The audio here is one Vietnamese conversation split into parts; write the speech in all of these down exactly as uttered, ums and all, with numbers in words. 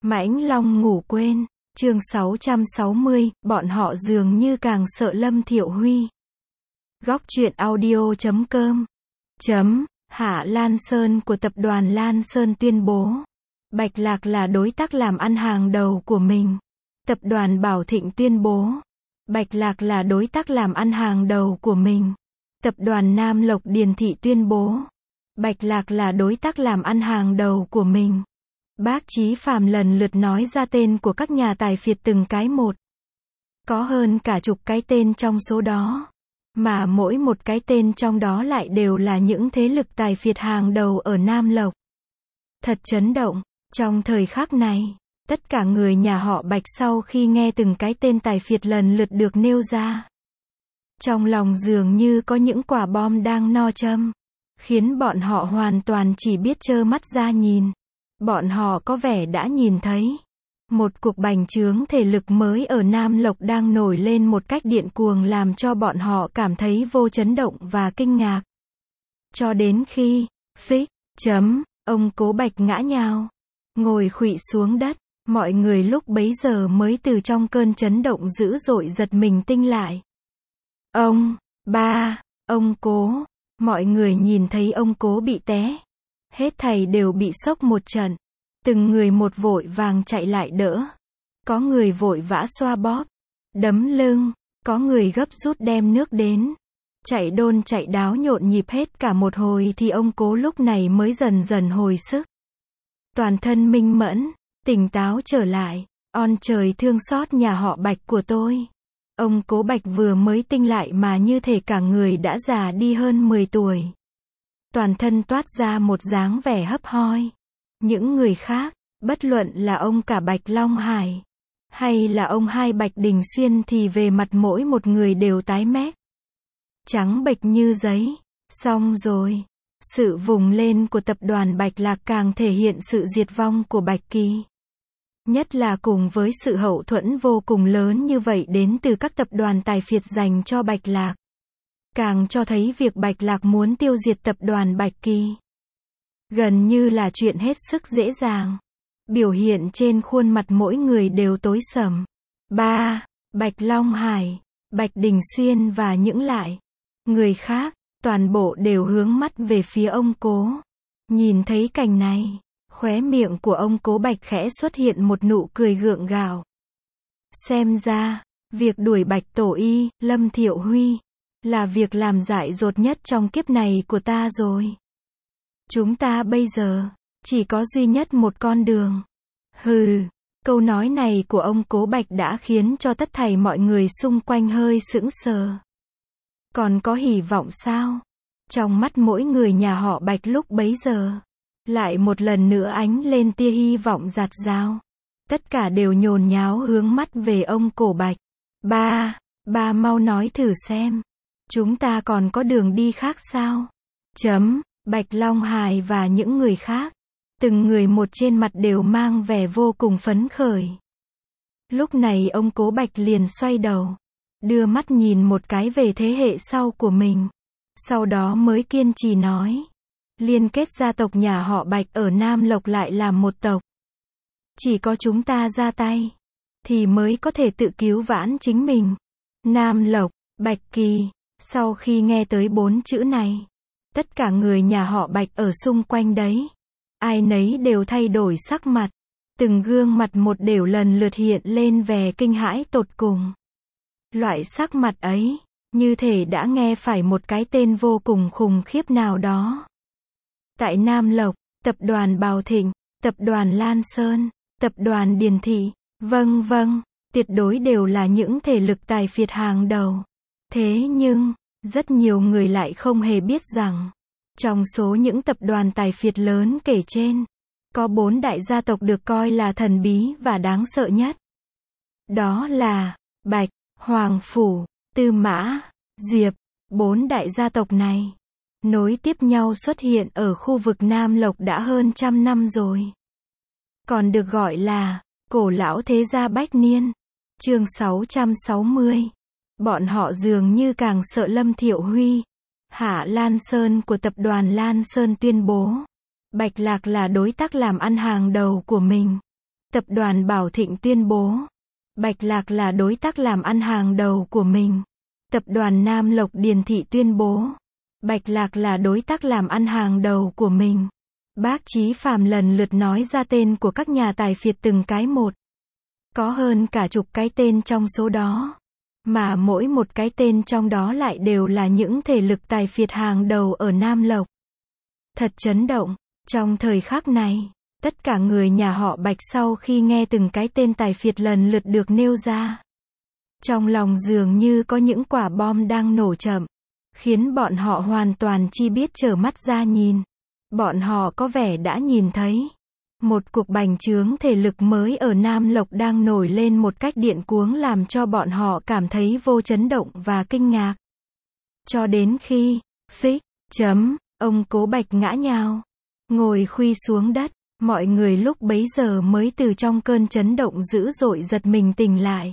Mãnh Long ngủ quên, chương sáu trăm sáu mươi, bọn họ dường như càng sợ Lâm Thiệu Huy. Góc truyện audio chấm com chấm Hạ Lan Sơn của tập đoàn Lan Sơn tuyên bố Bạch Lạc là đối tác làm ăn hàng đầu của mình. Tập đoàn Bảo Thịnh tuyên bố Bạch Lạc là đối tác làm ăn hàng đầu của mình. Tập đoàn Nam Lộc Điền Thị tuyên bố Bạch Lạc là đối tác làm ăn hàng đầu của mình. Bác Chí Phàm lần lượt nói ra tên của các nhà tài phiệt từng cái một. Có hơn cả chục cái tên trong số đó. Mà mỗi một cái tên trong đó lại đều là những thế lực tài phiệt hàng đầu ở Nam Lộc. Thật chấn động, trong thời khắc này, tất cả người nhà họ Bạch sau khi nghe từng cái tên tài phiệt lần lượt được nêu ra. Trong lòng dường như có những quả bom đang no châm, khiến bọn họ hoàn toàn chỉ biết trơ mắt ra nhìn. Bọn họ có vẻ đã nhìn thấy một cuộc bành trướng thể lực mới ở Nam Lộc đang nổi lên một cách điên cuồng làm cho bọn họ cảm thấy vô chấn động và kinh ngạc. Cho đến khi, phích, chấm, ông Cố Bạch ngã nhào, ngồi khuỵu xuống đất, mọi người lúc bấy giờ mới từ trong cơn chấn động dữ dội giật mình tinh lại. Ông, ba, ông Cố, mọi người nhìn thấy ông Cố bị té. Hết thảy đều bị sốc một trận. Từng người một vội vàng chạy lại đỡ. Có người vội vã xoa bóp, đấm lưng, có người gấp rút đem nước đến. Chạy đôn chạy đáo nhộn nhịp hết cả một hồi thì ông Cố lúc này mới dần dần hồi sức. Toàn thân minh mẫn, tỉnh táo trở lại. On trời thương xót nhà họ Bạch của tôi. Ông Cố Bạch vừa mới tinh lại mà như thể cả người đã già đi hơn mười tuổi. Toàn thân toát ra một dáng vẻ hấp hoi. Những người khác, bất luận là ông cả Bạch Long Hải, hay là ông hai Bạch Đình Xuyên thì về mặt mỗi một người đều tái mét. Trắng bệch như giấy. Xong rồi. Sự vùng lên của tập đoàn Bạch Lạc càng thể hiện sự diệt vong của Bạch Kỳ. Nhất là cùng với sự hậu thuẫn vô cùng lớn như vậy đến từ các tập đoàn tài phiệt dành cho Bạch Lạc. Càng cho thấy việc Bạch Lạc muốn tiêu diệt tập đoàn Bạch Kỳ gần như là chuyện hết sức dễ dàng. Biểu hiện trên khuôn mặt mỗi người đều tối sầm. Ba, Bạch Long Hải, Bạch Đình Xuyên và những lại người khác, toàn bộ đều hướng mắt về phía ông Cố. Nhìn thấy cảnh này, khóe miệng của ông Cố Bạch khẽ xuất hiện một nụ cười gượng gạo. Xem ra, việc đuổi Bạch Tổ Y, Lâm Thiệu Huy, là việc làm dại dột nhất trong kiếp này của ta rồi. Chúng ta bây giờ, chỉ có duy nhất một con đường. Hừ, câu nói này của ông Cố Bạch đã khiến cho tất thảy mọi người xung quanh hơi sững sờ. Còn có hy vọng sao? Trong mắt mỗi người nhà họ Bạch lúc bấy giờ, lại một lần nữa ánh lên tia hy vọng rạt rào. Tất cả đều nhốn nháo hướng mắt về ông Cổ Bạch. Ba, ba mau nói thử xem. Chúng ta còn có đường đi khác sao? Chấm, Bạch Long Hải và những người khác. Từng người một trên mặt đều mang vẻ vô cùng phấn khởi. Lúc này ông Cố Bạch liền xoay đầu. Đưa mắt nhìn một cái về thế hệ sau của mình. Sau đó mới kiên trì nói. Liên kết gia tộc nhà họ Bạch ở Nam Lộc lại làm một tộc. Chỉ có chúng ta ra tay, thì mới có thể tự cứu vãn chính mình. Nam Lộc, Bạch Kỳ. Sau khi nghe tới bốn chữ này, tất cả người nhà họ Bạch ở xung quanh đấy, ai nấy đều thay đổi sắc mặt. Từng gương mặt một đều lần lượt hiện lên vẻ kinh hãi tột cùng. Loại sắc mặt ấy, như thể đã nghe phải một cái tên vô cùng khủng khiếp nào đó. Tại Nam Lộc, tập đoàn Bảo Thịnh, tập đoàn Lan Sơn, tập đoàn Điền Thị, vâng vâng, tuyệt đối đều là những thể lực tài phiệt hàng đầu. Thế nhưng, rất nhiều người lại không hề biết rằng, trong số những tập đoàn tài phiệt lớn kể trên, có bốn đại gia tộc được coi là thần bí và đáng sợ nhất. Đó là Bạch, Hoàng Phủ, Tư Mã, Diệp. Bốn đại gia tộc này nối tiếp nhau xuất hiện ở khu vực Nam Lộc đã hơn trăm năm rồi. Còn được gọi là cổ lão thế gia Bách Niên. Chương sáu trăm sáu mươi. Bọn họ dường như càng sợ Lâm Thiệu Huy. Hạ Lan Sơn của tập đoàn Lan Sơn tuyên bố Bạch Lạc là đối tác làm ăn hàng đầu của mình. Tập đoàn Bảo Thịnh tuyên bố, Bạch Lạc là đối tác làm ăn hàng đầu của mình. Tập đoàn Nam Lộc Điền Thị tuyên bố, Bạch Lạc là đối tác làm ăn hàng đầu của mình. Bác Chí Phàm lần lượt nói ra tên của các nhà tài phiệt từng cái một. Có hơn cả chục cái tên trong số đó. Mà mỗi một cái tên trong đó lại đều là những thể lực tài phiệt hàng đầu ở Nam Lộc. Thật chấn động. Trong thời khắc này, tất cả người nhà họ Bạch sau khi nghe từng cái tên tài phiệt lần lượt được nêu ra, trong lòng dường như có những quả bom đang nổ chậm, khiến bọn họ hoàn toàn chi biết trở mắt ra nhìn. Bọn họ có vẻ đã nhìn thấy một cuộc bành trướng thể lực mới ở Nam Lộc đang nổi lên một cách điên cuồng làm cho bọn họ cảm thấy vô chấn động và kinh ngạc. Cho đến khi, phích, chấm, ông Cố Bạch ngã nhào, ngồi khuỵu xuống đất, mọi người lúc bấy giờ mới từ trong cơn chấn động dữ dội giật mình tỉnh lại.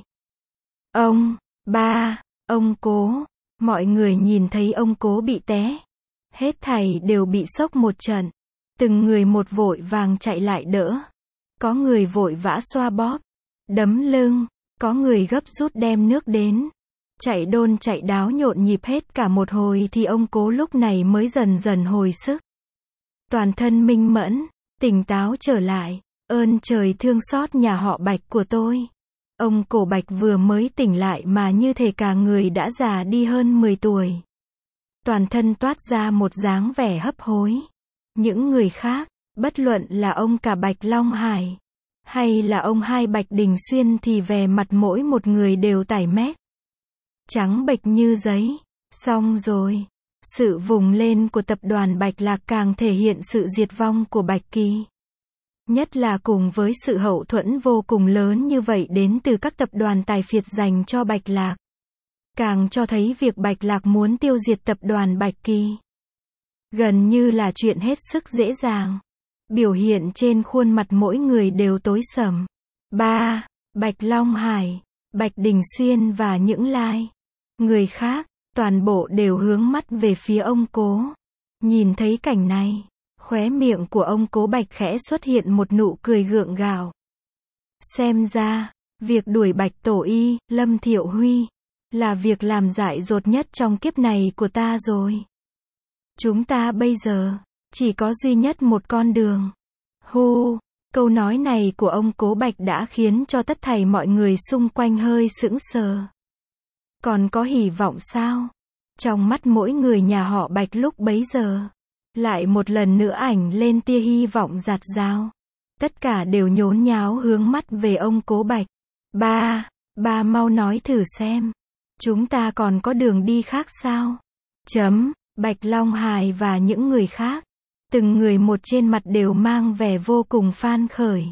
Ông, ba, ông Cố, mọi người nhìn thấy ông Cố bị té. Hết thảy đều bị sốc một trận. Từng người một vội vàng chạy lại đỡ. Có người vội vã xoa bóp, đấm lưng, có người gấp rút đem nước đến. Chạy đôn chạy đáo nhộn nhịp hết cả một hồi thì ông Cố lúc này mới dần dần hồi sức. Toàn thân minh mẫn, tỉnh táo trở lại. Ơn trời thương xót nhà họ Bạch của tôi. Ông Cổ Bạch vừa mới tỉnh lại mà như thể cả người đã già đi hơn mười tuổi. Toàn thân toát ra một dáng vẻ hấp hối. Những người khác, bất luận là ông cả Bạch Long Hải, hay là ông hai Bạch Đình Xuyên thì vẻ mặt mỗi một người đều tái mét. Trắng bệch như giấy. Xong rồi. Sự vùng lên của tập đoàn Bạch Lạc càng thể hiện sự diệt vong của Bạch Kỳ. Nhất là cùng với sự hậu thuẫn vô cùng lớn như vậy đến từ các tập đoàn tài phiệt dành cho Bạch Lạc. Càng cho thấy việc Bạch Lạc muốn tiêu diệt tập đoàn Bạch Kỳ gần như là chuyện hết sức dễ dàng. Biểu hiện trên khuôn mặt mỗi người đều tối sầm. Ba, Bạch Long Hải, Bạch Đình Xuyên và những lai người khác, toàn bộ đều hướng mắt về phía ông Cố. Nhìn thấy cảnh này, khóe miệng của ông Cố Bạch khẽ xuất hiện một nụ cười gượng gạo. Xem ra, việc đuổi Bạch Tổ Y, Lâm Thiệu Huy, là việc làm dại dột nhất trong kiếp này của ta rồi. Chúng ta bây giờ, chỉ có duy nhất một con đường. Hu, câu nói này của ông Cố Bạch đã khiến cho tất thảy mọi người xung quanh hơi sững sờ. Còn có hy vọng sao? Trong mắt mỗi người nhà họ Bạch lúc bấy giờ, lại một lần nữa ảnh lên tia hy vọng rạt rào. Tất cả đều nhốn nháo hướng mắt về ông Cố Bạch. Ba, ba mau nói thử xem. Chúng ta còn có đường đi khác sao? Chấm, Bạch Long Hải và những người khác. Từng người một trên mặt đều mang vẻ vô cùng phấn khởi.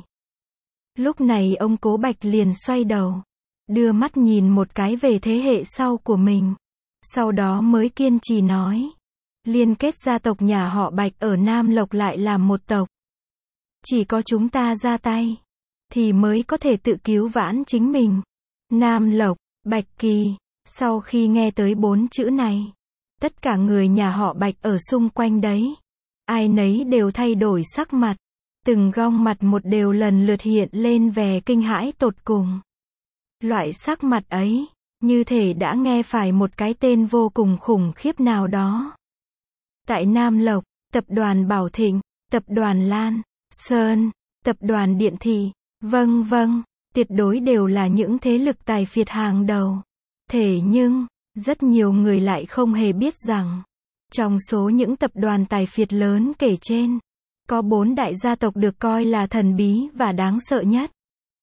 Lúc này ông Cố Bạch liền xoay đầu. Đưa mắt nhìn một cái về thế hệ sau của mình. Sau đó mới kiên trì nói. Liên kết gia tộc nhà họ Bạch ở Nam Lộc lại làm một tộc. Chỉ có chúng ta ra tay, thì mới có thể tự cứu vãn chính mình. Nam Lộc, Bạch Kỳ. Sau khi nghe tới bốn chữ này, tất cả người nhà họ Bạch ở xung quanh đấy, ai nấy đều thay đổi sắc mặt. Từng gương mặt một đều lần lượt hiện lên vẻ kinh hãi tột cùng. Loại sắc mặt ấy, như thể đã nghe phải một cái tên vô cùng khủng khiếp nào đó. Tại Nam Lộc, tập đoàn Bảo Thịnh, tập đoàn Lan Sơn, tập đoàn Điện Thị, vâng vâng, tuyệt đối đều là những thế lực tài phiệt hàng đầu. Thế nhưng, rất nhiều người lại không hề biết rằng, trong số những tập đoàn tài phiệt lớn kể trên, có bốn đại gia tộc được coi là thần bí và đáng sợ nhất.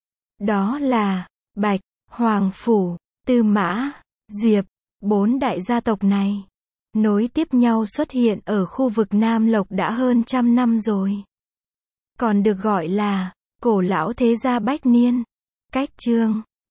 Đó là Bạch, Hoàng Phủ, Tư Mã, Diệp. Bốn đại gia tộc này nối tiếp nhau xuất hiện ở khu vực Nam Lộc đã hơn trăm năm rồi. Còn được gọi là cổ lão thế gia bách niên. Cách chương